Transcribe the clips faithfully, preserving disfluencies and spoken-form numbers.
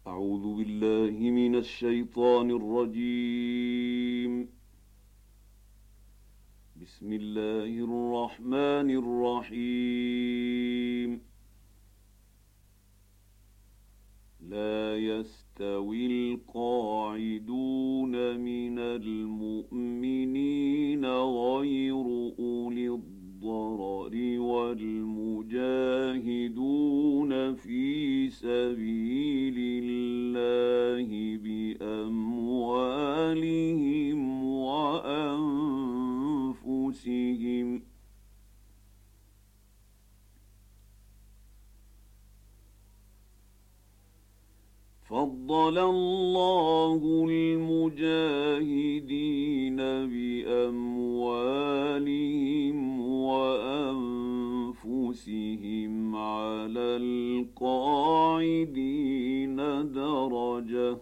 أعوذ بالله من الشيطان الرجيم. بسم الله الرحمن الرحيم. لا يستوي القاعدون من المؤمنين غير أولي الضرر والمجاهدون في سبيل الله بأموالهم وأنفسهم. فضل الله المجاهدين بأموالهم وأنفسهم على القاعدين درجة،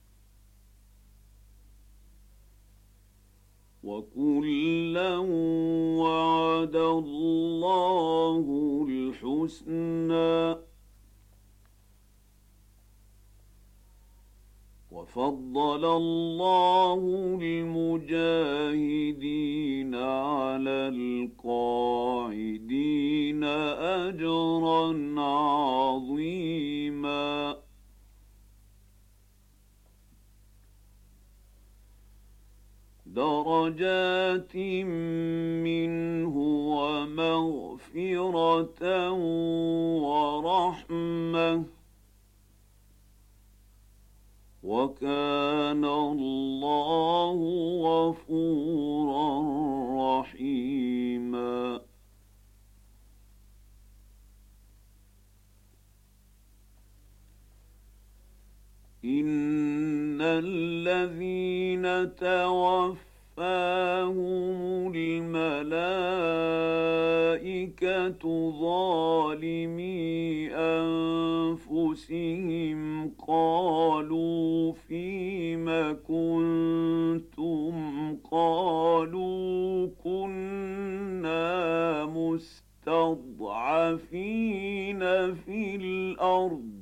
وكلا وعد الله الحسنى، وفضل الله المجاهدين على القاعدين أجرا عظيما. درجات منه ومغفرة ورحمة، وكان الله غفورا رحيما. إن الذين توفاهم الملائكة ظالمي أنفسهم قالوا فيم كنتم؟ قالوا كنا مستضعفين في الأرض،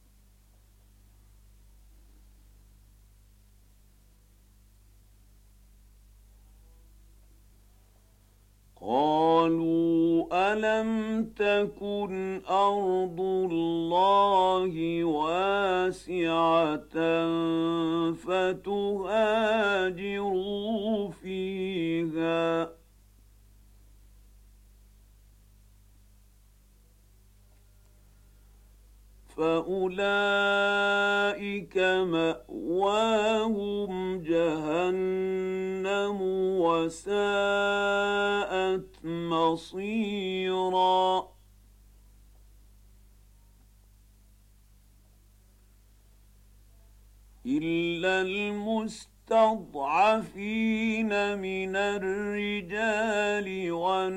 قالوا ألم تكن أرض الله واسعة فتهاجروا فيها، فأولئك مأواهم جهنم وساءت مصيرا. إلا المستضعفين من الرجال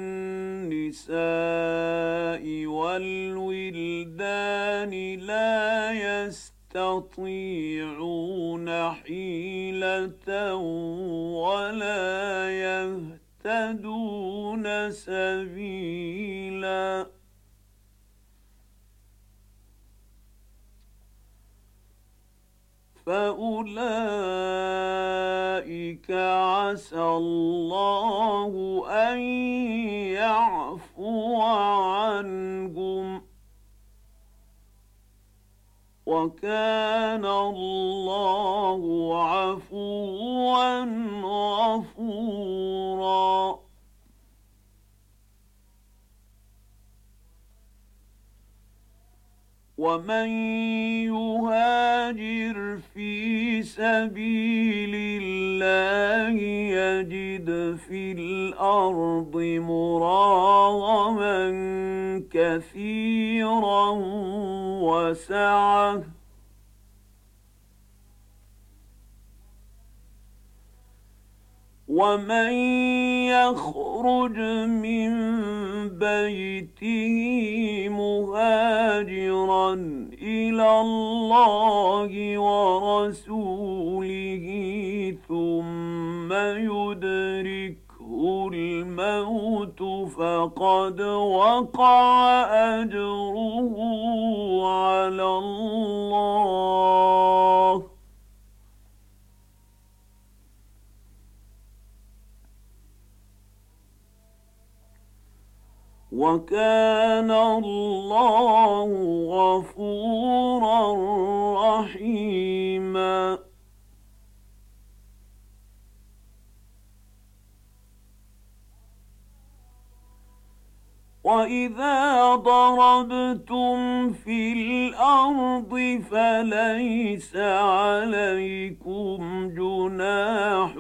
والنساء والولدان لا يستطيعون حيلة ولا يهتدون سبيلا. فأولئك عسى الله أن يعفو عنهم، وكان الله عفوا غفورا. ومن يهاجر في سبيل الله يجد في الأرض مراغما كثيرا وسعة، ومن يخرج من بيته مهاجرا إلى الله ورسوله ثم يدركه الموت فقد وقع أجره على الله، وكان الله غفورا رحيما. وإذا ضربتم في الأرض فليس عليكم جناح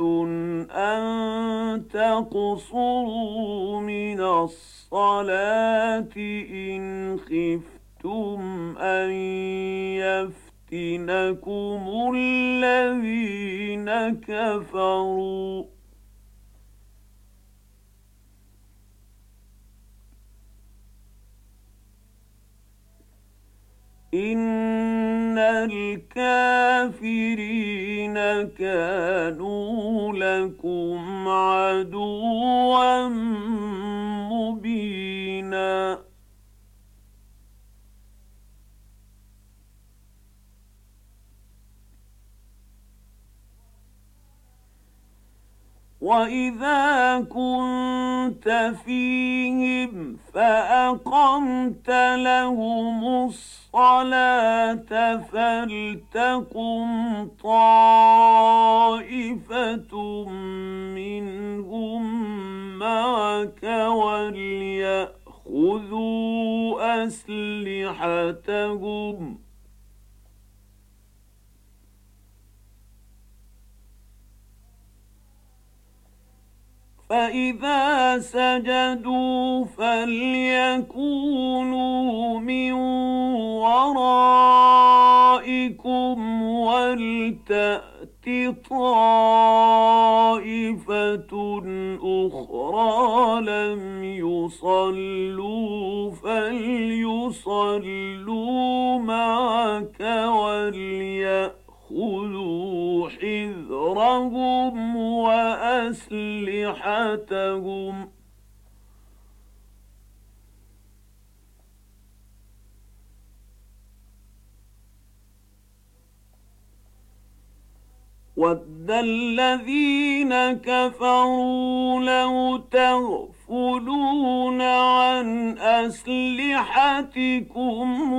أن تقصروا من الصلاة إن خفتم أن يفتنكم الذين كفروا إن الكافرين كانوا لكم عدوا مبينا. وإذا كنت فيهم فأقمت لهم الصلاة فلتقم طائفة منهم معك وليأخذوا أسلحتهم فإذا سجدوا فليكونوا من ورائكم ولتأت طائفة أخرى لم يصلوا فليصلوا معك وليأخذوا حذرهم وأسلحتهم وَدَّ الَّذِينَ كَفَرُوا لَوْ تَغْفُلُونَ عَنْ أَسْلِحَتِكُمْ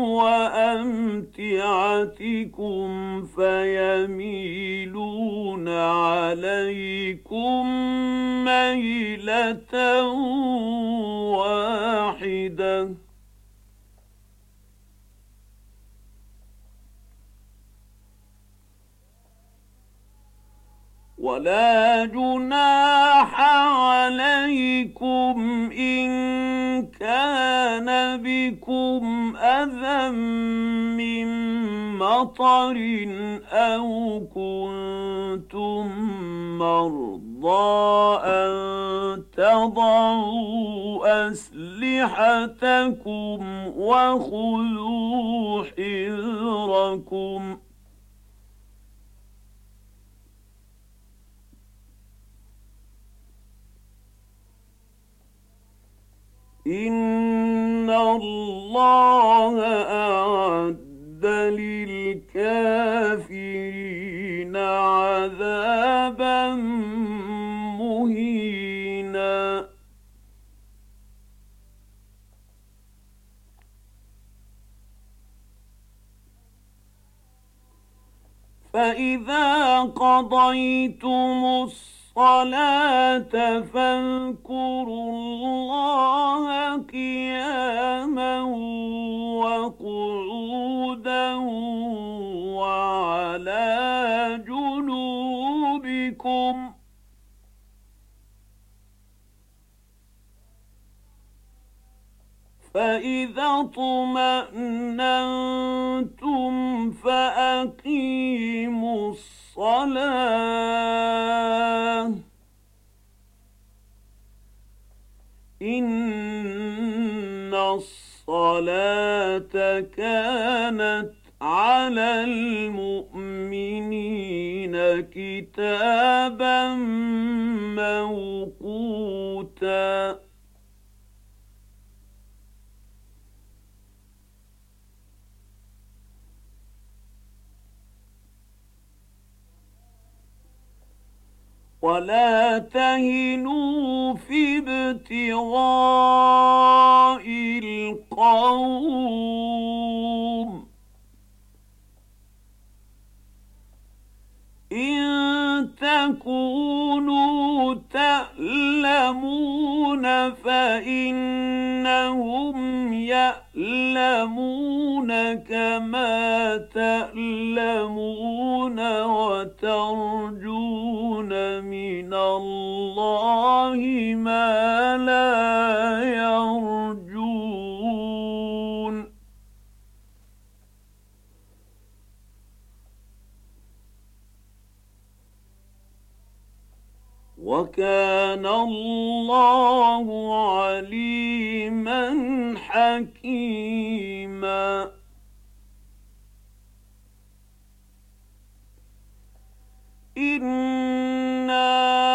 وَأَمْتِعَتِكُمْ فَيَمِيلُونَ عَلَيْكُمْ مَيْلَةً وَاحِدَةً ولا جناح عليكم إن كان بكم أذى من مطر أو كنتم مرضى أن تضعوا أسلحتكم وخذوا حذركم إن الله أعد للكافرين عذابا مهينا. فإذا قضيتم الصلاة فاذكروا الله قياما وقعودا وعلى جنوبكم فإذا اطمأننتم فأقيموا الصلاة إن الصلاة كانت على المؤمنين كتابا موقوتا. ولا تهنوا في ابتغاء القوم إن تكونوا تألمون فإنهم يألمون كما تألمون وترجون من الله ما لا يرجون وكان الله عليما حكيما إنا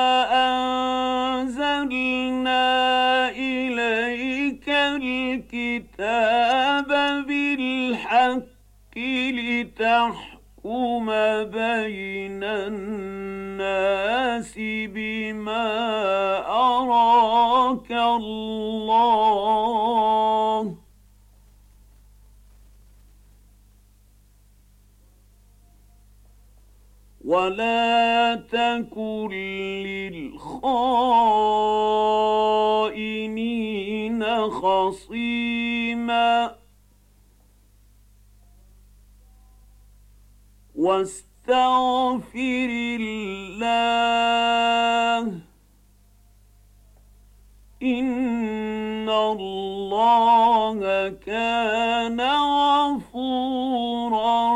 أنزلنا إليك الكتاب بالحق لتحكم بين الناس بما أراك الله ولا تكن للخائنين خصيما واستغفر الله إن الله كان غفورا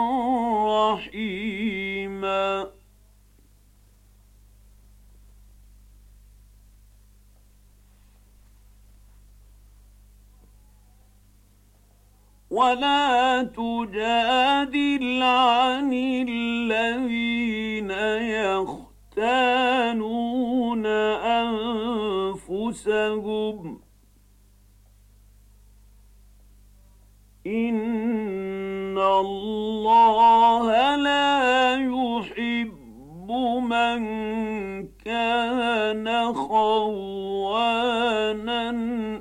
رحيما ولا تجادل عن الذين يختانون أنفسهم إن الله لا يحب من كان خوانا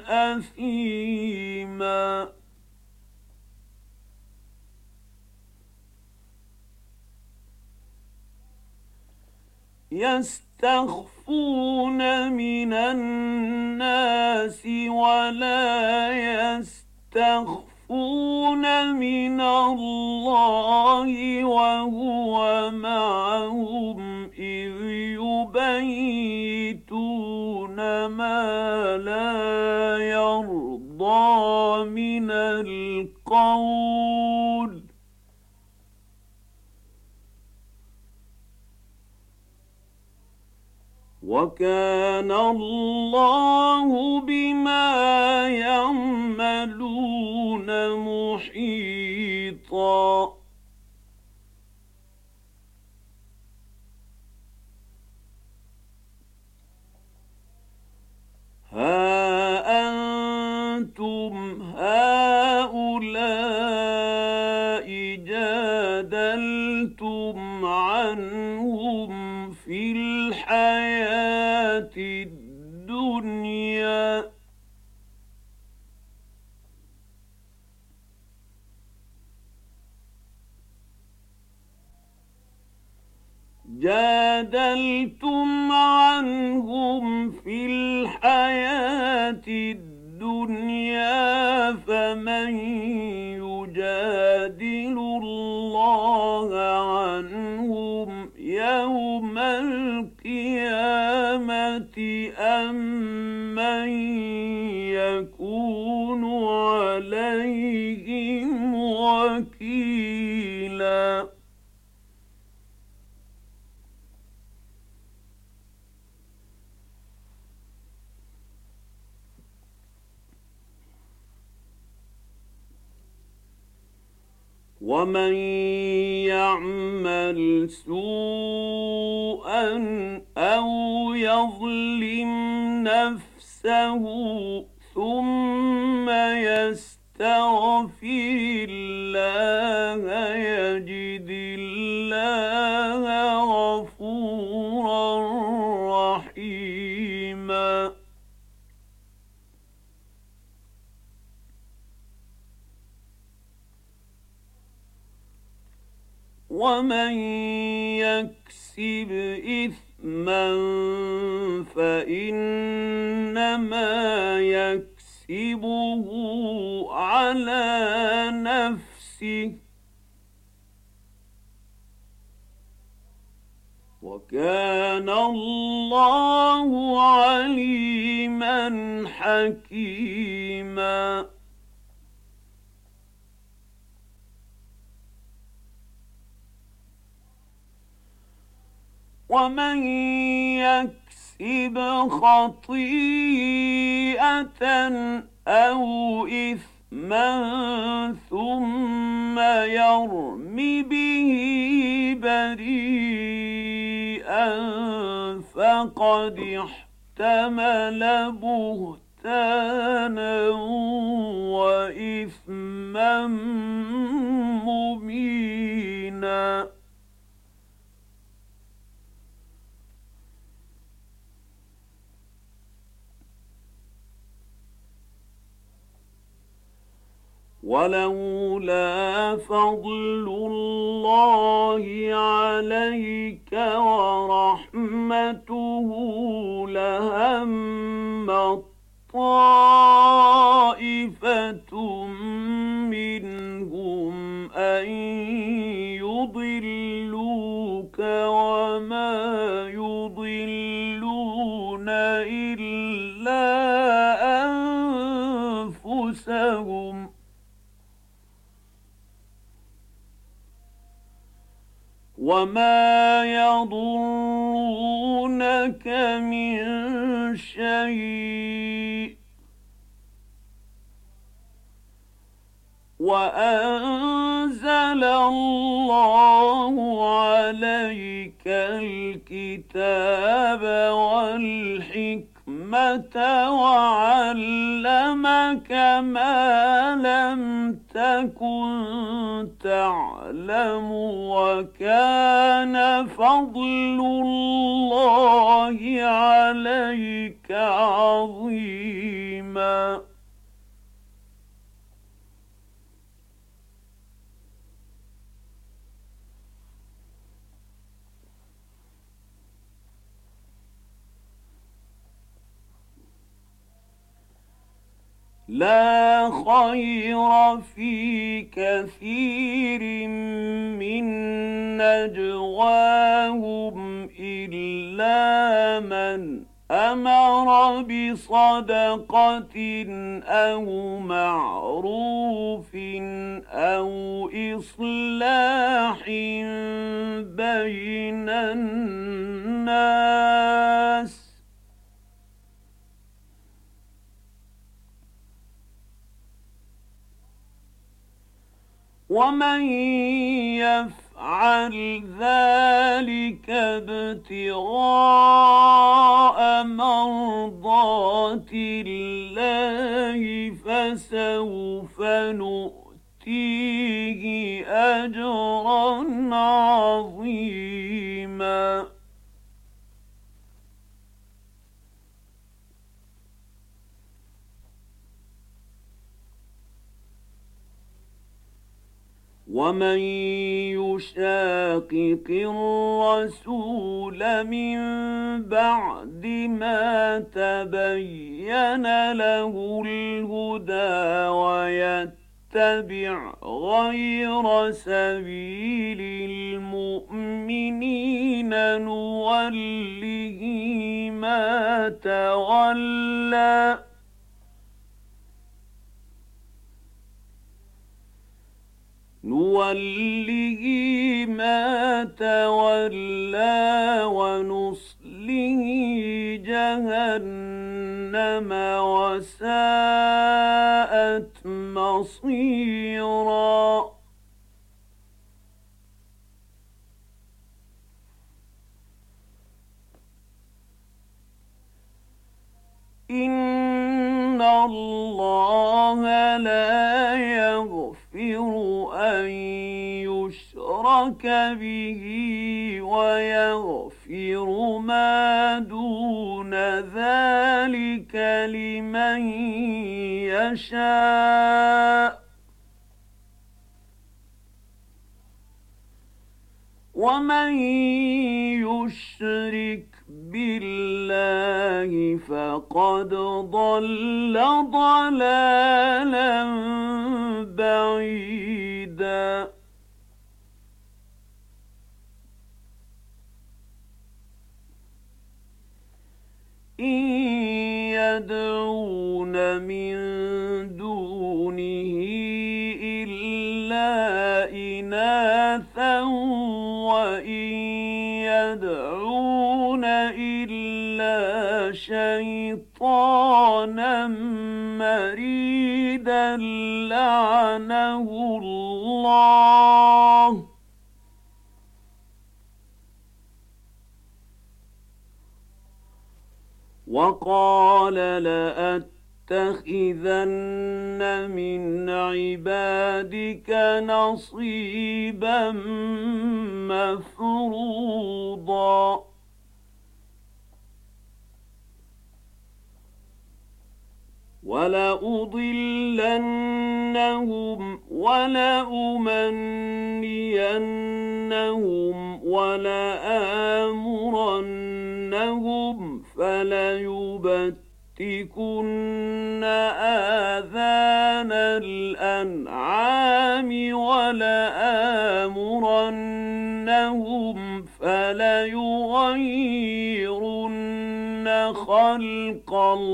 أثيما يستخفون من الناس ولا يستخفون من الله وهو معهم إذ يبيتون ما لا يرضى من القول وكان الله بما يعملون محيطا ها أنتم هؤلاء جادلتم عنهم في الحياة الدنيا جادلتم عنهم في الحياة الدنيا فمن يجادل الله عنهم يوم القيامة أم من يكون عليهم وكيلا ومن يعمل سوءا أو يظلم نفسه ثم يستغفر الله يجد الله غفورا ومن يكسب إثما فإنما يكسبه على نفسه وكان الله عليما حكيما ومن يكسب خطيئة أو إثما ثم يرم به بريئا فقد احتمل بهتانا وإثما مبينا ولولا فضل الله عليك ورحمته لهم طائفة منهم أن يضلوك وما يضلون إلا أنفسهم وما يضرونك من شيء وأنزل الله عليك الكتاب والحكمة وعلمك ما لم تكن تعلم وكان فضل الله عليك عظيما لا خير في كثير من نجواهم إلا من أمر بصدقة أو معروف أو إصلاح بين الناس ومن يفعل ذلك ابتغاء مرضات الله فسوف نؤتيه أجرا عظيما ومن يشاقق الرسول من بعد ما تبين له الهدى ويتبع غير سبيل المؤمنين نوله ما تولى نوله ما تولى ونصله جهنم وساءت مصيرا إن الله لا يغفر أن يشرك به ويغفر ما دون ذلك لمن يشاء ومن يشرك بالله فقد ضل ضلالا بعيدا إن يدعون من دونه إلا إناثا وإن يدعون إلا شيطانا مريدا لعنه الله وقال لأتخذن من عبادك نصيبا مفروضا ولأضلنهم ولأمنينهم ولآمرنهم فليبتكن آذان الأنعام ولآمرنهم فليغيرن خلق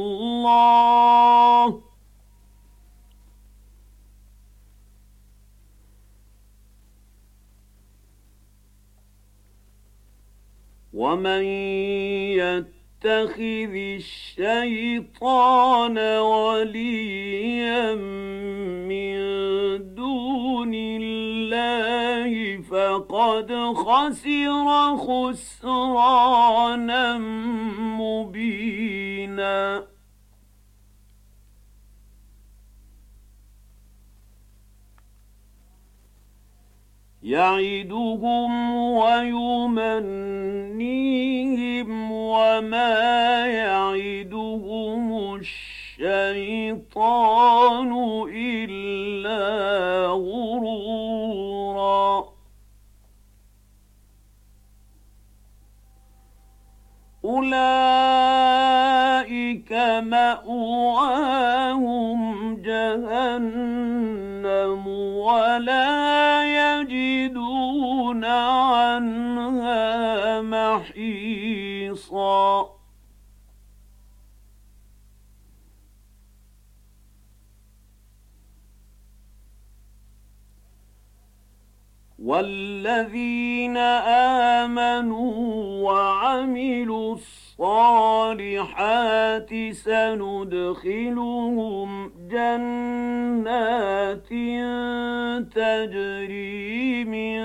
الله ومن يتخذ الشيطان وليا من دون الله فقد خسر خسرانا مبينا يعدهم ويمنيهم وما يعدهم الشيطان إلا غرورا أولئك مأواهم جهنم ولا يجدون عنها محيصا والذين آمنوا وعملوا الصالحات سندخلهم جنات تجري من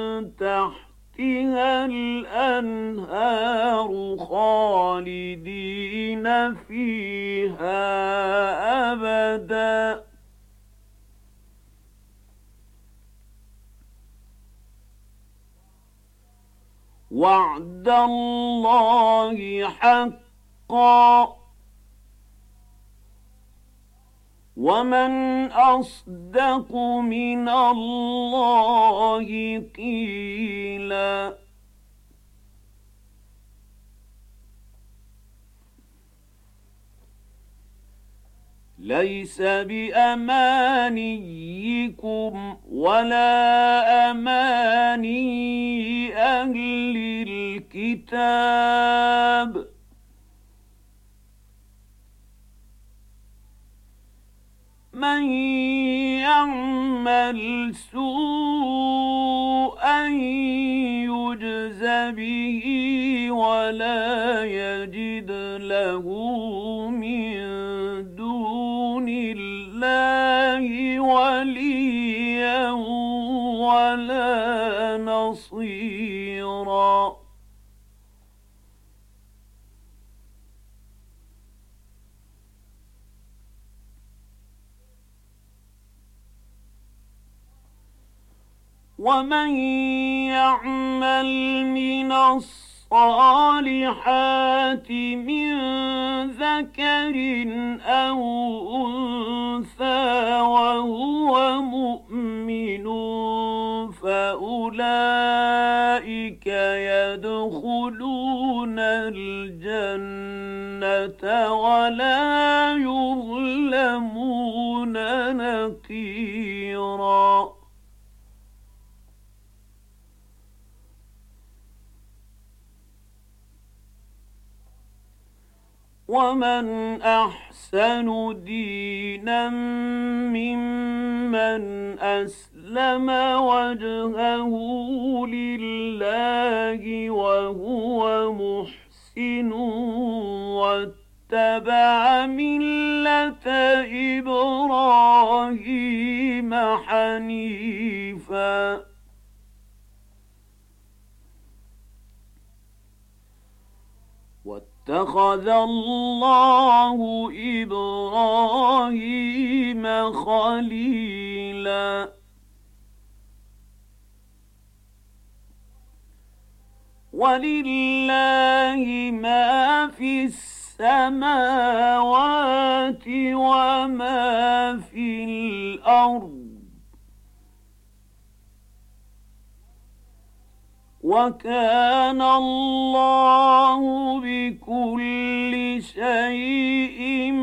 تحتها الأنهار خالدين فيها أبداً وعد الله حقا ومن أصدق من الله قيلا ليس بأمانيكم ولا أماني أهل الكتاب من يعمل سوءا يجز به ولا يجد له من دون الله وليا ولا نصيرا ومن يعمل من الصالحات من ذكر أو أنثى وهو مؤمن فأولئك يدخلون الجنة ولا يظلمون نقيرا. ومن أحسن دينا ممن أسلم وجهه لله وهو محسن واتبع ملة إبراهيم حنيفا اتخذ الله إبراهيم خليلا. ولله ما في السماوات وما في الأرض وكان الله بكل شيء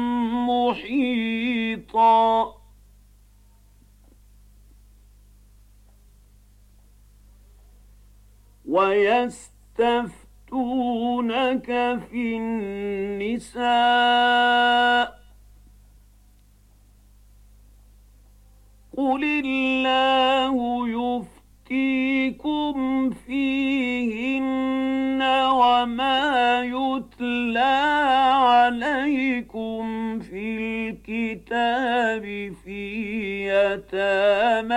محيطا. ويستفتونك في النساء قل الله يفتيكم فيهن وما يتلى عليكم في الكتاب في يتامى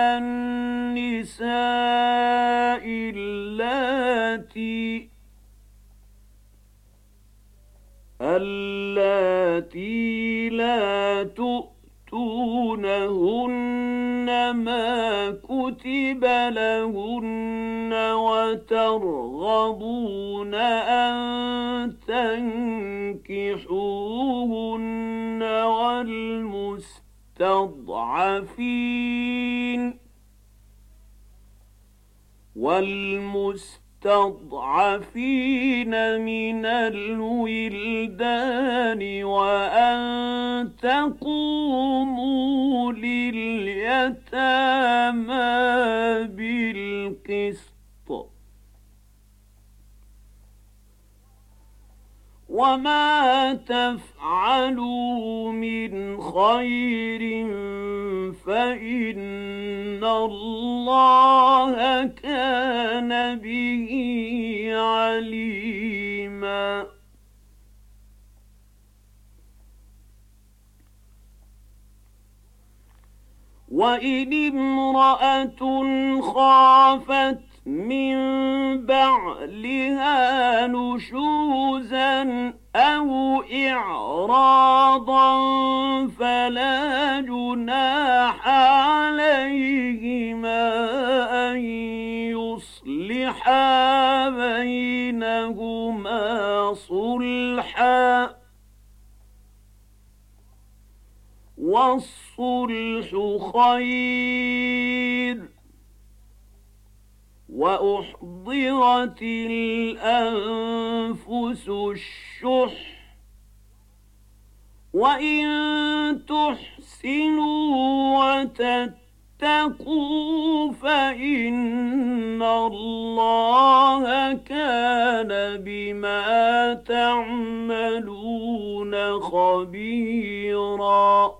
النساء اللاتي اللاتي لا تؤتونهن ما كتب لهن وترغبون أن تنكحوهن والمستضعفين والمستضعفين من الولدان وأن تقوموا لليتامى بالقسط وما تفعلوا من خير فإن الله كان به عليما. وإن امرأة خافت من بعلها نشوزا أو إعراضا فلا جناح عليهما أن يصلحا بينهما صلحا والصلح خير وأحضرت الأنفس الشح وإن تحسنوا وتتقوا فإن الله كان بما تعملون خبيرا.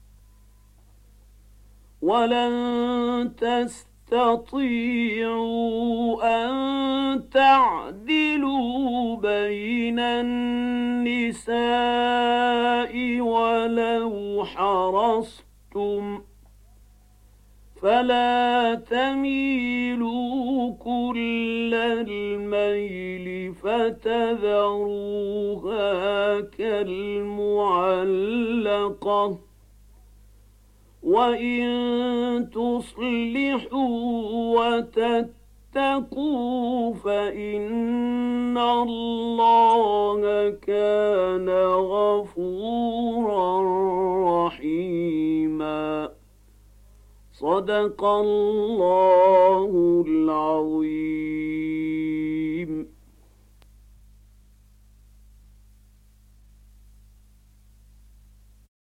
ولن تستطيعوا تستطيعوا أن تعدلوا بين النساء ولو حرصتم فلا تميلوا كل الميل فتذروها كالمعلقة وإن تصلحوا وتتقوا فإن الله كان غفورا رحيما. صدق الله العظيم.